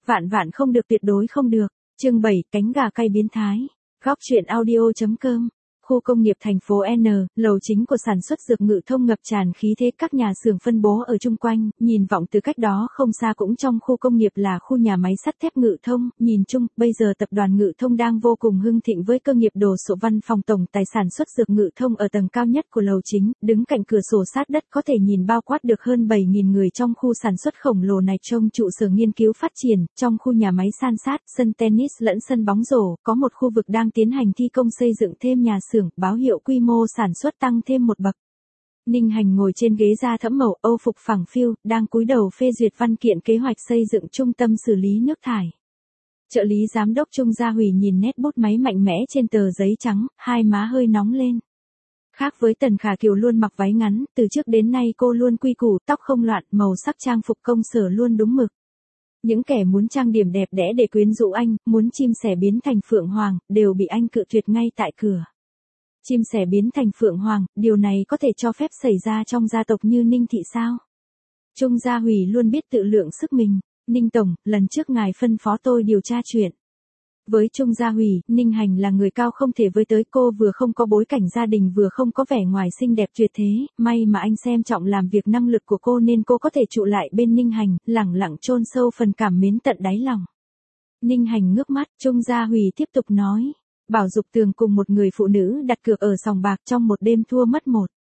Vạn vạn không được, tuyệt đối không được. Chương 7, cánh gà cay biến thái. Góc truyện audio.com. Khu công nghiệp thành phố N, lầu chính của sản xuất dược Ngự Thông ngập tràn khí thế, các nhà xưởng phân bố ở chung quanh, nhìn vọng từ cách đó không xa cũng trong khu công nghiệp là khu nhà máy sắt thép Ngự Thông, nhìn chung, bây giờ tập đoàn Ngự Thông đang vô cùng hưng thịnh với cơ nghiệp đồ sộ. Văn phòng tổng tài sản xuất dược Ngự Thông ở tầng cao nhất của lầu chính, đứng cạnh cửa sổ sát đất có thể nhìn bao quát được hơn 7.000 người trong khu sản xuất khổng lồ này. Trông trụ sở nghiên cứu phát triển, trong khu nhà máy san sát, sân tennis lẫn sân bóng rổ, có một khu vực đang tiến hành thi công xây dựng thêm nhà xưởng, báo hiệu quy mô sản xuất tăng thêm một bậc. Ninh Hành ngồi trên ghế da thẫm màu, Âu phục phẳng phiu, đang cúi đầu phê duyệt văn kiện kế hoạch xây dựng trung tâm xử lý nước thải. Trợ lý giám đốc Trung Gia Hủy nhìn nét bút máy mạnh mẽ trên tờ giấy trắng, hai má hơi nóng lên. Khác với Tần Khả Kiều luôn mặc váy ngắn, từ trước đến nay cô luôn quy củ, tóc không loạn, màu sắc trang phục công sở luôn đúng mực. Những kẻ muốn trang điểm đẹp đẽ để quyến rũ anh, muốn chim sẻ biến thành phượng hoàng, đều bị anh cự tuyệt ngay tại cửa. Chim sẻ biến thành phượng hoàng, điều này có thể cho phép xảy ra trong gia tộc như Ninh thị sao? Trung Gia Hủy luôn biết tự lượng sức mình. Ninh tổng, lần trước ngài phân phó tôi điều tra chuyện. Với Trung Gia Hủy, Ninh Hành là người cao không thể với tới, cô vừa không có bối cảnh gia đình vừa không có vẻ ngoài xinh đẹp tuyệt thế, may mà anh xem trọng làm việc năng lực của cô nên cô có thể trụ lại bên Ninh Hành, lẳng lặng chôn sâu phần cảm mến tận đáy lòng. Ninh Hành ngước mắt, Trung Gia Hủy tiếp tục nói. Bảo Dục Tường cùng một người phụ nữ đặt cược ở sòng bạc, trong một đêm thua mất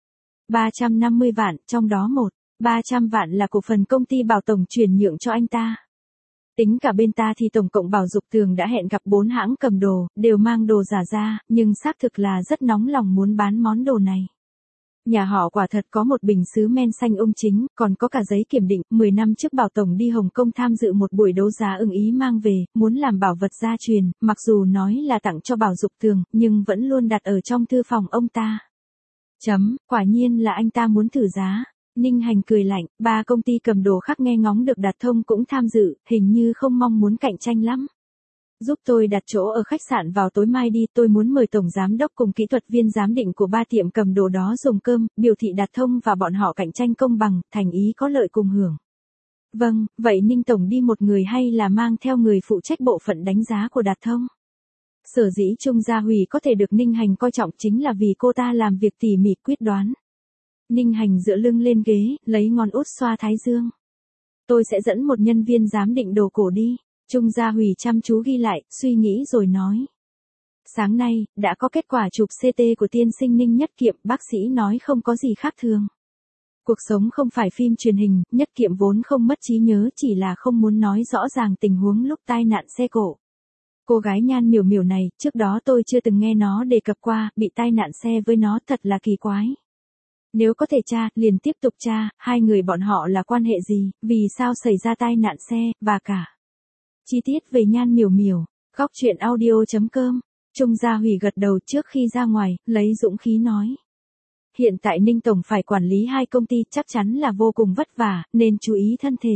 350 vạn, trong đó 300 vạn là cổ phần công ty Bảo Tổng chuyển nhượng cho anh ta. Tính cả bên ta thì tổng cộng Bảo Dục Tường đã hẹn gặp 4 hãng cầm đồ, đều mang đồ giả ra, nhưng xác thực là rất nóng lòng muốn bán món đồ này. Nhà họ quả thật có một bình sứ men xanh ung chính, còn có cả giấy kiểm định. 10 năm trước Bảo Tổng đi Hồng Kông tham dự một buổi đấu giá ưng ý mang về, muốn làm bảo vật gia truyền, mặc dù nói là tặng cho Bảo Dục Tường, nhưng vẫn luôn đặt ở trong thư phòng ông ta. Quả nhiên là anh ta muốn thử giá. Ninh Hành cười lạnh, 3 công ty cầm đồ khác nghe ngóng được Đạt Thông cũng tham dự, hình như không mong muốn cạnh tranh lắm. Giúp tôi đặt chỗ ở khách sạn vào tối mai đi, tôi muốn mời tổng giám đốc cùng kỹ thuật viên giám định của 3 tiệm cầm đồ đó dùng cơm, biểu thị Đạt Thông và bọn họ cạnh tranh công bằng, thành ý có lợi cùng hưởng. Vâng, vậy Ninh tổng đi một người hay là mang theo người phụ trách bộ phận đánh giá của Đạt Thông? Sở dĩ Trung Gia Hủy có thể được Ninh Hành coi trọng chính là vì cô ta làm việc tỉ mỉ quyết đoán. Ninh Hành dựa lưng lên ghế, lấy ngón út xoa thái dương. Tôi sẽ dẫn một nhân viên giám định đồ cổ đi. Trung Gia Hủy chăm chú ghi lại, suy nghĩ rồi nói. Sáng nay, đã có kết quả chụp CT của tiên sinh Ninh Nhất Kiệm, bác sĩ nói không có gì khác thường. Cuộc sống không phải phim truyền hình, Nhất Kiệm vốn không mất trí nhớ, chỉ là không muốn nói rõ ràng tình huống lúc tai nạn xe cộ. Cô gái Nhan Miểu Miểu này, trước đó tôi chưa từng nghe nó đề cập qua, bị tai nạn xe với nó thật là kỳ quái. Nếu có thể tra, liền tiếp tục tra, hai người bọn họ là quan hệ gì, vì sao xảy ra tai nạn xe, và cả chi tiết về Nhan Miểu Miểu. Góc truyện audio.com. Trung Gia Hủy gật đầu trước khi ra ngoài, lấy dũng khí nói. Hiện tại Ninh tổng phải quản lý 2 công ty, chắc chắn là vô cùng vất vả, nên chú ý thân thể.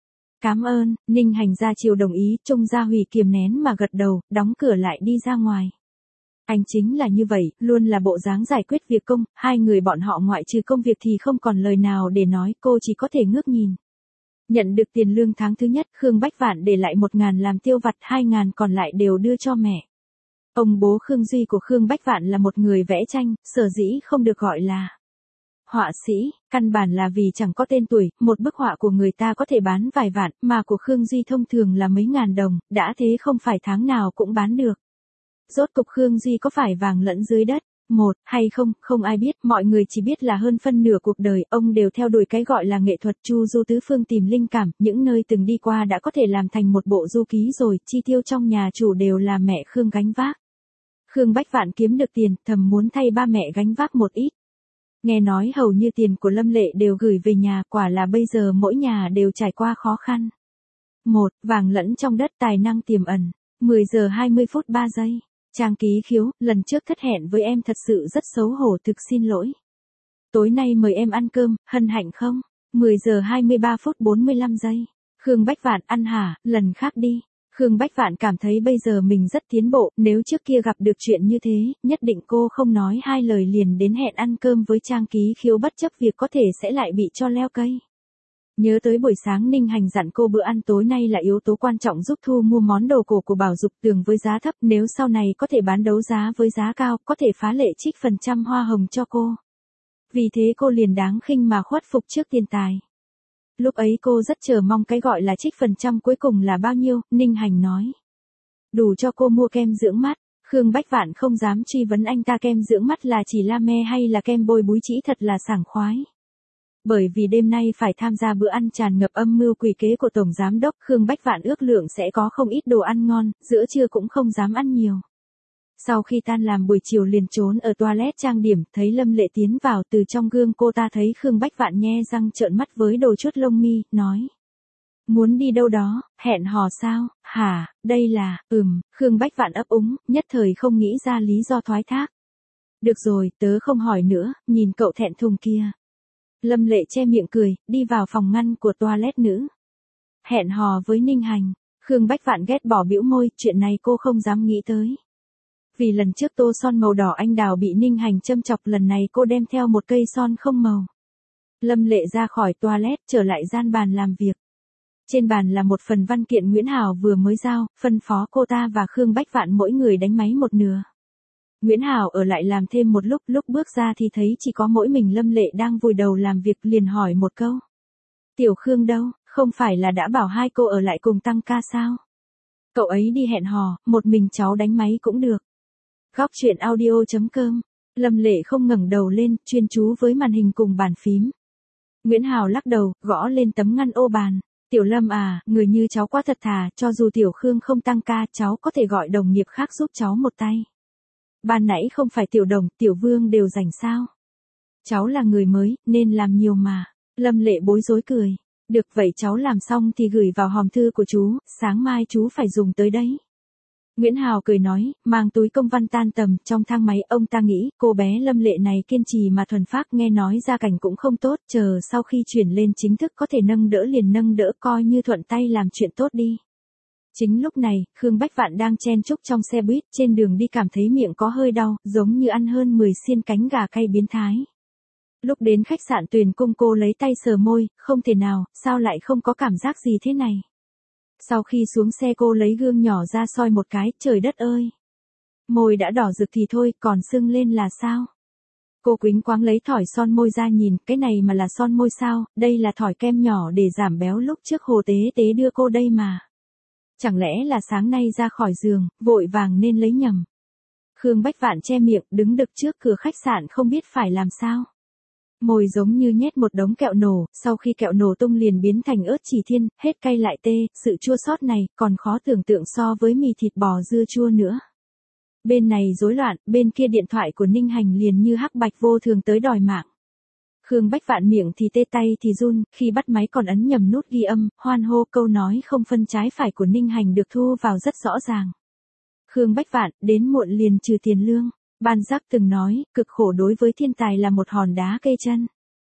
Cảm ơn. Ninh Hành ra chiều đồng ý, Trung Gia Hủy kiềm nén mà gật đầu, đóng cửa lại đi ra ngoài. Anh chính là như vậy, luôn là bộ dáng giải quyết việc công, hai người bọn họ ngoại trừ công việc thì không còn lời nào để nói, cô chỉ có thể ngước nhìn. Nhận được tiền lương tháng thứ nhất, Khương Bách Vạn để lại 1.000 làm tiêu vặt, 2.000 còn lại đều đưa cho mẹ. Ông bố Khương Duy của Khương Bách Vạn là một người vẽ tranh, sở dĩ không được gọi là họa sĩ, căn bản là vì chẳng có tên tuổi, một bức họa của người ta có thể bán vài vạn, mà của Khương Duy thông thường là mấy ngàn đồng, đã thế không phải tháng nào cũng bán được. Rốt cục Khương Duy có phải vàng lẫn dưới đất, hay không, không ai biết, mọi người chỉ biết là hơn phân nửa cuộc đời, ông đều theo đuổi cái gọi là nghệ thuật chu du tứ phương tìm linh cảm, những nơi từng đi qua đã có thể làm thành một bộ du ký rồi, chi tiêu trong nhà chủ đều là mẹ Khương gánh vác. Khương Bách Vạn kiếm được tiền, thầm muốn thay ba mẹ gánh vác một ít. Nghe nói hầu như tiền của Lâm Lệ đều gửi về nhà, quả là bây giờ mỗi nhà đều trải qua khó khăn. Vàng lẫn trong đất, tài năng tiềm ẩn. 10 giờ 20 phút 3 giây. Trang Ký Khiếu, lần trước thất hẹn với em thật sự rất xấu hổ, thực xin lỗi. Tối nay mời em ăn cơm, hân hạnh không? 10 giờ 23 phút 45 giây. Khương Bách Vạn, ăn hả, lần khác đi. Khương Bách Vạn cảm thấy bây giờ mình rất tiến bộ, nếu trước kia gặp được chuyện như thế, nhất định cô không nói hai lời liền đến hẹn ăn cơm với Trang Ký Khiếu bất chấp việc có thể sẽ lại bị cho leo cây. Nhớ tới buổi sáng Ninh Hành dặn cô bữa ăn tối nay là yếu tố quan trọng giúp thu mua món đồ cổ của Bảo Dục Tường với giá thấp, nếu sau này có thể bán đấu giá với giá cao, có thể phá lệ trích phần trăm hoa hồng cho cô. Vì thế cô liền đáng khinh mà khuất phục trước tiền tài. Lúc ấy cô rất chờ mong cái gọi là trích phần trăm cuối cùng là bao nhiêu, Ninh Hành nói. Đủ cho cô mua kem dưỡng mắt. Khương Bách Vạn không dám truy vấn anh ta kem dưỡng mắt là chỉ la me hay là kem bôi búi chỉ thật là sảng khoái. Bởi vì đêm nay phải tham gia bữa ăn tràn ngập âm mưu quỷ kế của Tổng Giám Đốc, Khương Bách Vạn ước lượng sẽ có không ít đồ ăn ngon, giữa trưa cũng không dám ăn nhiều. Sau khi tan làm buổi chiều liền trốn ở toilet trang điểm, thấy Lâm Lệ tiến vào, từ trong gương cô ta thấy Khương Bách Vạn nhe răng trợn mắt với đồ chuốt lông mi, nói. Muốn đi đâu đó, hẹn hò sao, hả, đây là, Khương Bách Vạn ấp úng, nhất thời không nghĩ ra lý do thoái thác. Được rồi, tớ không hỏi nữa, nhìn cậu thẹn thùng kia. Lâm Lệ che miệng cười, đi vào phòng ngăn của toilet nữ. Hẹn hò với Ninh Hành, Khương Bách Vạn ghét bỏ bĩu môi, chuyện này cô không dám nghĩ tới. Vì lần trước tô son màu đỏ anh đào bị Ninh Hành châm chọc, lần này cô đem theo một cây son không màu. Lâm Lệ ra khỏi toilet, trở lại gian bàn làm việc. Trên bàn là một phần văn kiện Nguyễn Hào vừa mới giao, phân phó cô ta và Khương Bách Vạn mỗi người đánh máy một nửa. Nguyễn Hào ở lại làm thêm một lúc bước ra thì thấy chỉ có mỗi mình Lâm Lệ đang vùi đầu làm việc, liền hỏi một câu. Tiểu Khương đâu, không phải là đã bảo hai cô ở lại cùng tăng ca sao? Cậu ấy đi hẹn hò, một mình cháu đánh máy cũng được. Góc truyện audio.com. Lâm Lệ không ngẩng đầu lên, chuyên chú với màn hình cùng bàn phím. Nguyễn Hào lắc đầu, gõ lên tấm ngăn ô bàn. Tiểu Lâm à, người như cháu quá thật thà, cho dù Tiểu Khương không tăng ca, cháu có thể gọi đồng nghiệp khác giúp cháu một tay. Ban nãy không phải Tiểu Đồng, Tiểu Vương đều rảnh sao? Cháu là người mới, nên làm nhiều mà. Lâm Lệ bối rối cười. Được vậy cháu làm xong thì gửi vào hòm thư của chú, sáng mai chú phải dùng tới đấy. Nguyễn Hào cười nói, mang túi công văn tan tầm, trong thang máy ông ta nghĩ, cô bé Lâm Lệ này kiên trì mà thuần phác, nghe nói gia cảnh cũng không tốt, chờ sau khi chuyển lên chính thức có thể nâng đỡ liền nâng đỡ, coi như thuận tay làm chuyện tốt đi. Chính lúc này, Khương Bách Vạn đang chen chúc trong xe buýt, trên đường đi cảm thấy miệng có hơi đau, giống như ăn hơn 10 xiên cánh gà cay biến thái. Lúc đến khách sạn Tuyền Cung cô lấy tay sờ môi, không thể nào, sao lại không có cảm giác gì thế này. Sau khi xuống xe cô lấy gương nhỏ ra soi một cái, trời đất ơi. Môi đã đỏ rực thì thôi, còn sưng lên là sao? Cô quĩnh quáng lấy thỏi son môi ra nhìn, cái này mà là son môi sao, đây là thỏi kem nhỏ để giảm béo lúc trước Hồ Tế Tế đưa cô đây mà. Chẳng lẽ là sáng nay ra khỏi giường, vội vàng nên lấy nhầm. Khương Bách Vạn che miệng, đứng đực trước cửa khách sạn không biết phải làm sao. Môi giống như nhét một đống kẹo nổ, sau khi kẹo nổ tung liền biến thành ớt chỉ thiên, hết cay lại tê, sự chua xót này còn khó tưởng tượng so với mì thịt bò dưa chua nữa. Bên này rối loạn, bên kia điện thoại của Ninh Hành liền như hắc bạch vô thường tới đòi mạng. Khương Bách Vạn miệng thì tê tay thì run, khi bắt máy còn ấn nhầm nút ghi âm, hoan hô câu nói không phân trái phải của Ninh Hành được thu vào rất rõ ràng. Khương Bách Vạn, đến muộn liền trừ tiền lương. Ban Giác từng nói, cực khổ đối với thiên tài là một hòn đá cây chân.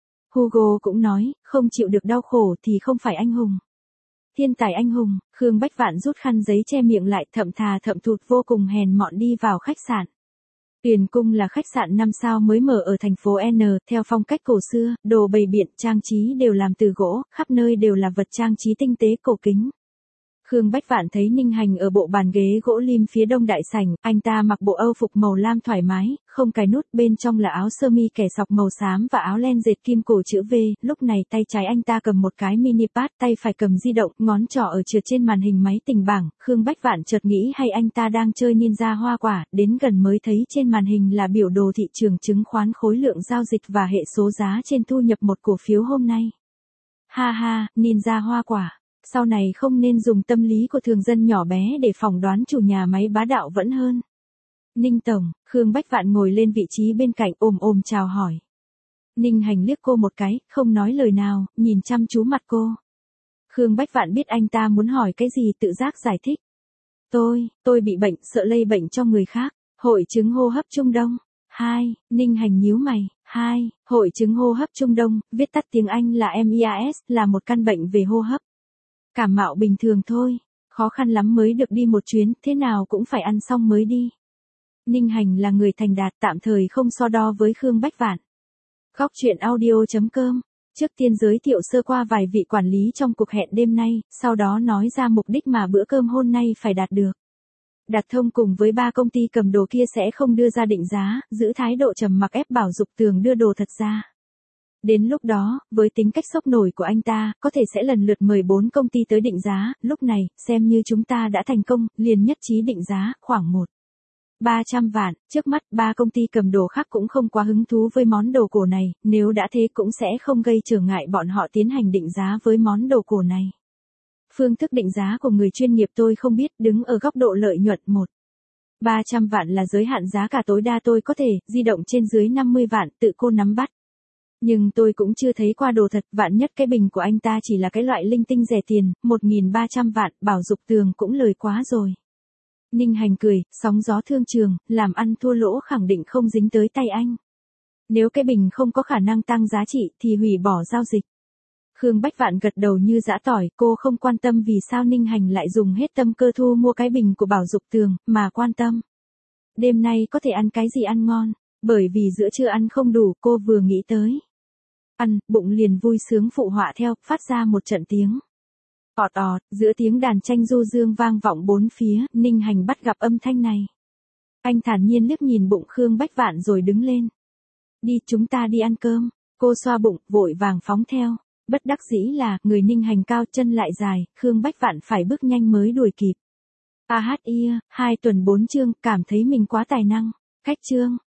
Hugo cũng nói, không chịu được đau khổ thì không phải anh hùng. Thiên tài anh hùng, Khương Bách Vạn rút khăn giấy che miệng lại, thậm thà thậm thụt vô cùng hèn mọn đi vào khách sạn. Tuyền Cung là khách sạn 5 sao mới mở ở thành phố N, theo phong cách cổ xưa, đồ bày biện, trang trí đều làm từ gỗ, khắp nơi đều là vật trang trí tinh tế cổ kính. Khương Bách Vạn thấy Ninh Hành ở bộ bàn ghế gỗ lim phía đông đại sảnh, anh ta mặc bộ âu phục màu lam thoải mái, không cài nút, bên trong là áo sơ mi kẻ sọc màu xám và áo len dệt kim cổ chữ V, lúc này tay trái anh ta cầm một cái mini pad, tay phải cầm di động, ngón trỏ ở trượt trên màn hình máy tình bảng, Khương Bách Vạn chợt nghĩ hay anh ta đang chơi ninja hoa quả, đến gần mới thấy trên màn hình là biểu đồ thị trường chứng khoán, khối lượng giao dịch và hệ số giá trên thu nhập một cổ phiếu hôm nay. Ha ha, ninja hoa quả. Sau này không nên dùng tâm lý của thường dân nhỏ bé để phỏng đoán chủ nhà máy bá đạo vẫn hơn. Ninh Tổng, Khương Bách Vạn ngồi lên vị trí bên cạnh ồm chào hỏi. Ninh Hành liếc cô một cái, không nói lời nào, nhìn chăm chú mặt cô. Khương Bách Vạn biết anh ta muốn hỏi cái gì tự giác giải thích. Tôi bị bệnh, sợ lây bệnh cho người khác. Hội chứng hô hấp Trung Đông. 2. Ninh Hành nhíu mày. 2. Hội chứng hô hấp Trung Đông, viết tắt tiếng Anh là MIAS, là một căn bệnh về hô hấp. Cảm mạo bình thường thôi, khó khăn lắm mới được đi một chuyến, thế nào cũng phải ăn xong mới đi. Ninh Hành là người thành đạt, tạm thời không so đo với Khương Bách Vạn. Góc truyện audio.com Trước tiên giới thiệu sơ qua vài vị quản lý trong cuộc hẹn đêm nay, sau đó nói ra mục đích mà bữa cơm hôm nay phải đạt được. Đạt thông cùng với 3 công ty cầm đồ kia sẽ không đưa ra định giá, giữ thái độ trầm mặc ép Bảo Dục Tường đưa đồ thật ra. Đến lúc đó, với tính cách sốc nổi của anh ta, có thể sẽ lần lượt mời 4 công ty tới định giá, lúc này, xem như chúng ta đã thành công, liền nhất trí định giá, khoảng 300 vạn, trước mắt 3 công ty cầm đồ khác cũng không quá hứng thú với món đồ cổ này, nếu đã thế cũng sẽ không gây trở ngại bọn họ tiến hành định giá với món đồ cổ này. Phương thức định giá của người chuyên nghiệp tôi không biết, đứng ở góc độ lợi nhuận 300 vạn là giới hạn giá cả tối đa tôi có thể, di động trên dưới 50 vạn, tự cô nắm bắt. Nhưng tôi cũng chưa thấy qua đồ thật, vạn nhất cái bình của anh ta chỉ là cái loại linh tinh rẻ tiền, 1.300 vạn, Bảo Dục Tường cũng lời quá rồi. Ninh Hành cười, sóng gió thương trường, làm ăn thua lỗ khẳng định không dính tới tay anh. Nếu cái bình không có khả năng tăng giá trị thì hủy bỏ giao dịch. Khương Bách Vạn gật đầu như giã tỏi, cô không quan tâm vì sao Ninh Hành lại dùng hết tâm cơ thu mua cái bình của Bảo Dục Tường, mà quan tâm. Đêm nay có thể ăn cái gì ăn ngon, bởi vì giữa trưa ăn không đủ, cô vừa nghĩ tới. Ăn, bụng liền vui sướng phụ họa theo, phát ra một trận tiếng. Ọt ọt, giữa tiếng đàn tranh du dương vang vọng bốn phía, Ninh Hành bắt gặp âm thanh này. Anh thản nhiên liếc nhìn bụng Khương Bách Vạn rồi đứng lên. Đi, chúng ta đi ăn cơm. Cô xoa bụng, vội vàng phóng theo. Bất đắc dĩ là, người Ninh Hành cao chân lại dài, Khương Bách Vạn phải bước nhanh mới đuổi kịp. 2 tuần 4 chương, cảm thấy mình quá tài năng. Cách chương.